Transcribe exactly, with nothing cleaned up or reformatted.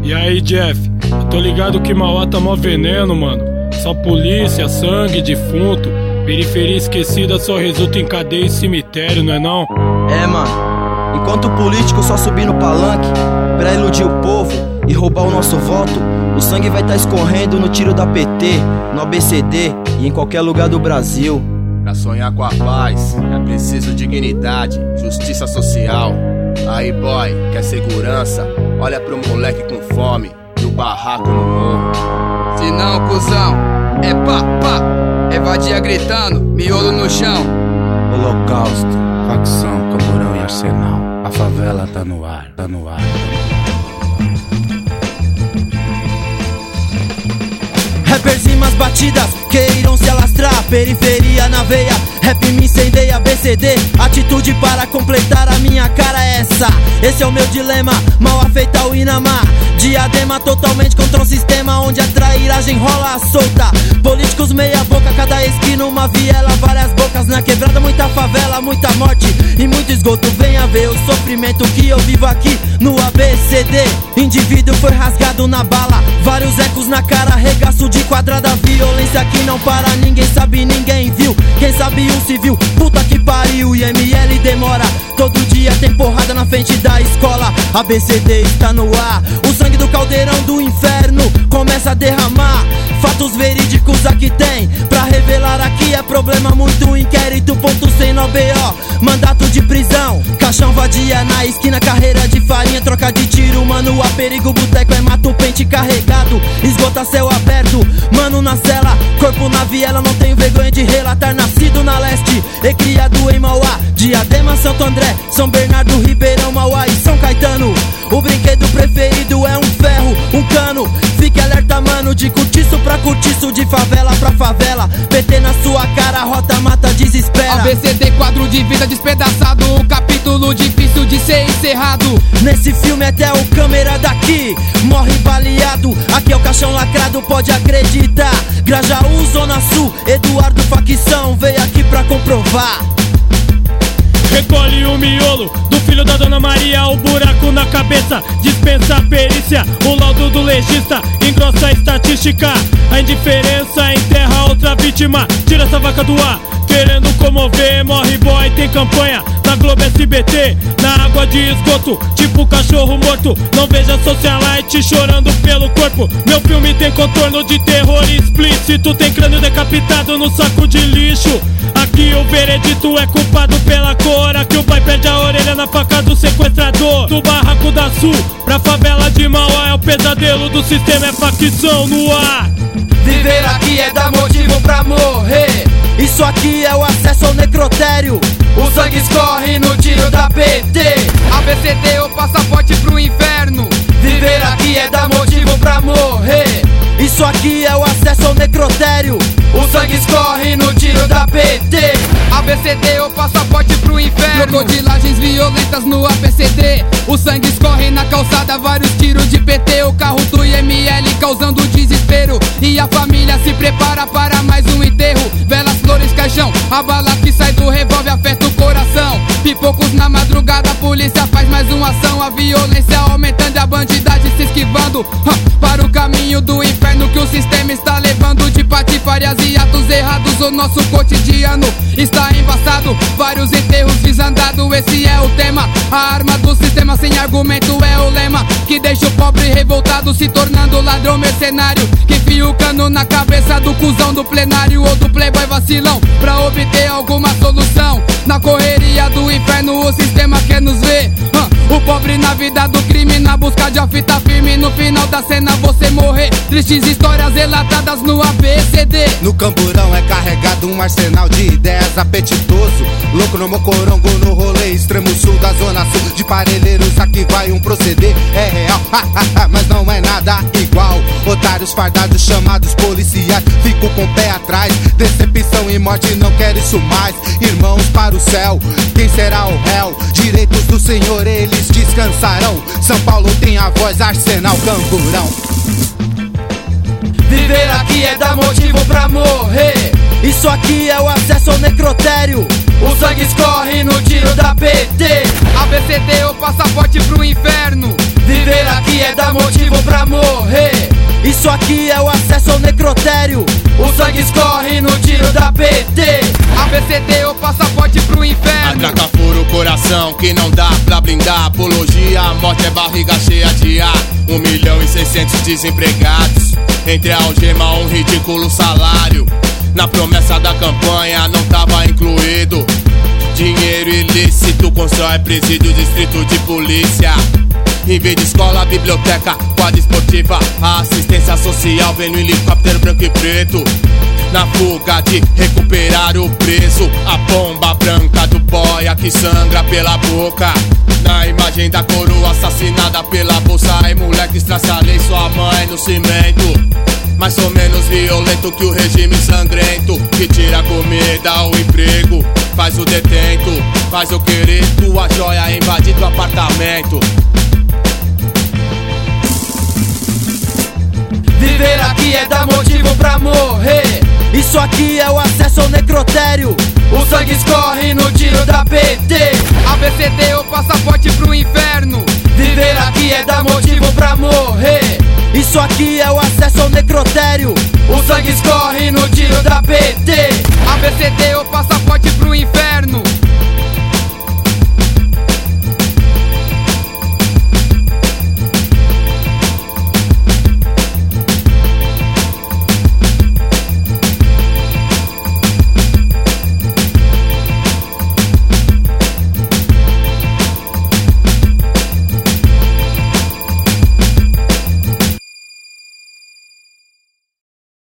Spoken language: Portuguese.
E aí, Jeff? Eu tô ligado que Mauá tá mó veneno, mano. Só polícia, sangue, defunto. Periferia esquecida só resulta em cadeia e cemitério, não é não? É, mano. Enquanto o político só subir no palanque pra iludir o povo e roubar o nosso voto, o sangue vai tá escorrendo no tiro da P T, no A B C D e em qualquer lugar do Brasil. Pra sonhar com a paz, é preciso dignidade, justiça social. Aí boy, quer segurança? Olha pro moleque com fome, no barraco no morro. Se não, cuzão, é pá, pá, evadia gritando, miolo no chão. Holocausto, facção, camburão e arsenal. A favela tá no ar, tá no ar. Rappers rimas batidas queiram se alastrar, periferia na veia, rap me incendeia, B C D, atitude para completar a minha cara é essa. Esse é o meu dilema, mal afeita o Inamar. Diadema totalmente contra um sistema onde a trairagem rola solta. Políticos meia boca, cada esquina uma viela, várias bocas na quebrada, muita favela, muita morte e muito esgoto. Venha ver o sofrimento que eu vivo aqui no A B C D. Indivíduo foi rasgado na bala, vários ecos na cara, regaço de quadrada, violência que não para, ninguém sabe, ninguém viu. Quem sabe um civil, puta que pariu. E M L demora, todo dia tem porrada na frente da escola. A B C D está no ar, o sangue do caldeirão do inferno começa a derramar. Fatos verídicos aqui tem, pra revelar aqui é problema muito. Inquérito, ponto sem no B O, mandato de prisão. Caixão vadia na esquina, carreira de farinha, troca de tiro, mano, a perigo, boteco é mato, pente carregado, esgota céu aberto, mano na cela, corpo na viela, não tenho vergonha de relatar, nascido na leste e criado em Mauá, Diadema, Santo André, São Bernardo, Ribeirão, Mauá e São Caetano. O brinquedo preferido é um ferro, um cano, fique alerta, mano, de cortiço pra cortiço, de favela pra favela, P T na sua cara, rota mata, desespera. A B C D, quadro de vida despedaçado, um capítulo difícil de ser encerrado. Nesse filme até o câmera daqui morre baleado, aqui é o caixão lacrado, pode acreditar. Grajaú, Zona Sul, Eduardo Facção veio aqui pra comprovar. Recolhe o miolo do filho da Dona Maria, o buraco na cabeça, dispensa a perícia, o laudo do legista, engrossa a estatística. A indiferença enterra outra vítima, tira essa vaca do ar, querendo comover, morre boy, tem campanha na Globo S B T, na água de esgoto, tipo cachorro morto. Não veja socialite chorando pelo corpo, meu filme tem contorno de terror explícito, tem crânio decapitado no saco de lixo. Aqui o veredito é culpado pela cor, aqui o pai perde a orelha na faca do sequestrador. Do barraco da Sul pra favela de Mauá é o pesadelo do sistema, é facção no ar. Viver aqui é dar motivo pra morrer, isso aqui é o acesso ao necrotério, o sangue escorre no tiro da P T. A B C D, o passaporte pro inferno. Viver aqui é dar motivo pra morrer, isso aqui é o acesso ao necrotério, o sangue escorre no tiro da P T. A B C D, o passaporte pro inferno. Crocodilagens violentas no A B C D, o sangue escorre na calçada, vários tiros de P T. O carro do I M L causando desespero, e a família se prepara para mais um enterro. Velas, flores, caixão, a bala que sai do revólver afeta o coração. Pipocos na madrugada, a polícia faz mais uma ação. A violência aumentando e a bandidagem se esquivando, hum, para o caminho do inferno que o sistema está levando. De patifarias e atos errados, o nosso cotidiano está embaçado, vários enterros desandados, esse é o tema. A arma do sistema sem argumento é o lema, que deixa o pobre revoltado se tornando ladrão mercenário, que enfia o cano na cabeça do cuzão do plenário ou do playboy vacilão, pra obter alguma solução. Na correria do inferno o sistema quer nos ver, hum, o pobre na vida do crime, na busca de a fita firme, no final da cena você morrer. Tristes histórias relatadas no A B C D. No camburão é carregado um arsenal de ideias apetitoso, louco no mocorongo, no rolê extremo sul da zona sul. De Parelheiros aqui vai um proceder, é real, ha, ha, ha, mas não é nada igual. Otários fardados chamados policiais, fico com o pé atrás. Decepção e morte, não quero isso mais. Irmãos para o céu, quem será o réu? Direitos do Senhor, eles descansarão. São Paulo tem a voz, Arsenal, camburão. Viver aqui é dar motivo pra morrer, isso aqui é o acesso ao necrotério, o sangue escorre no tiro da P T. A B C D, o passaporte pro inferno. Viver aqui é dar motivo pra morrer. Isso aqui é o acesso ao necrotério. O sangue escorre no tiro da P T. A B C D, o passaporte pro inferno. Atraca fura o coração que não dá pra blindar. Apologia, a morte é barriga cheia de ar. Um milhão e seiscentos desempregados. Entre a algema, um ridículo salário. Na promessa da campanha não tava incluído dinheiro ilícito, constrói presídio, distrito de polícia. Em vez de escola, biblioteca, quadra esportiva. A assistência social vem no helicóptero branco e preto. Na fuga de recuperar o preso. A pomba branca do boia que sangra pela boca. Na imagem da coroa assassinada pela bolsa. E moleque estraçalhei sua mãe no cimento. Mais ou menos violento que o regime sangrento, que tira a comida, o emprego, faz o detento, faz eu querer tua joia invadir teu apartamento. Viver aqui é dar motivo pra morrer. Isso aqui é o acesso ao necrotério. O sangue escorre no tiro da P T. A B C D, o passaporte pro inferno. Viver aqui é dar motivo pra morrer. Isso aqui é o acesso ao necrotério. O sangue escorre no tiro da P T. A B C D, o passaporte pro inferno.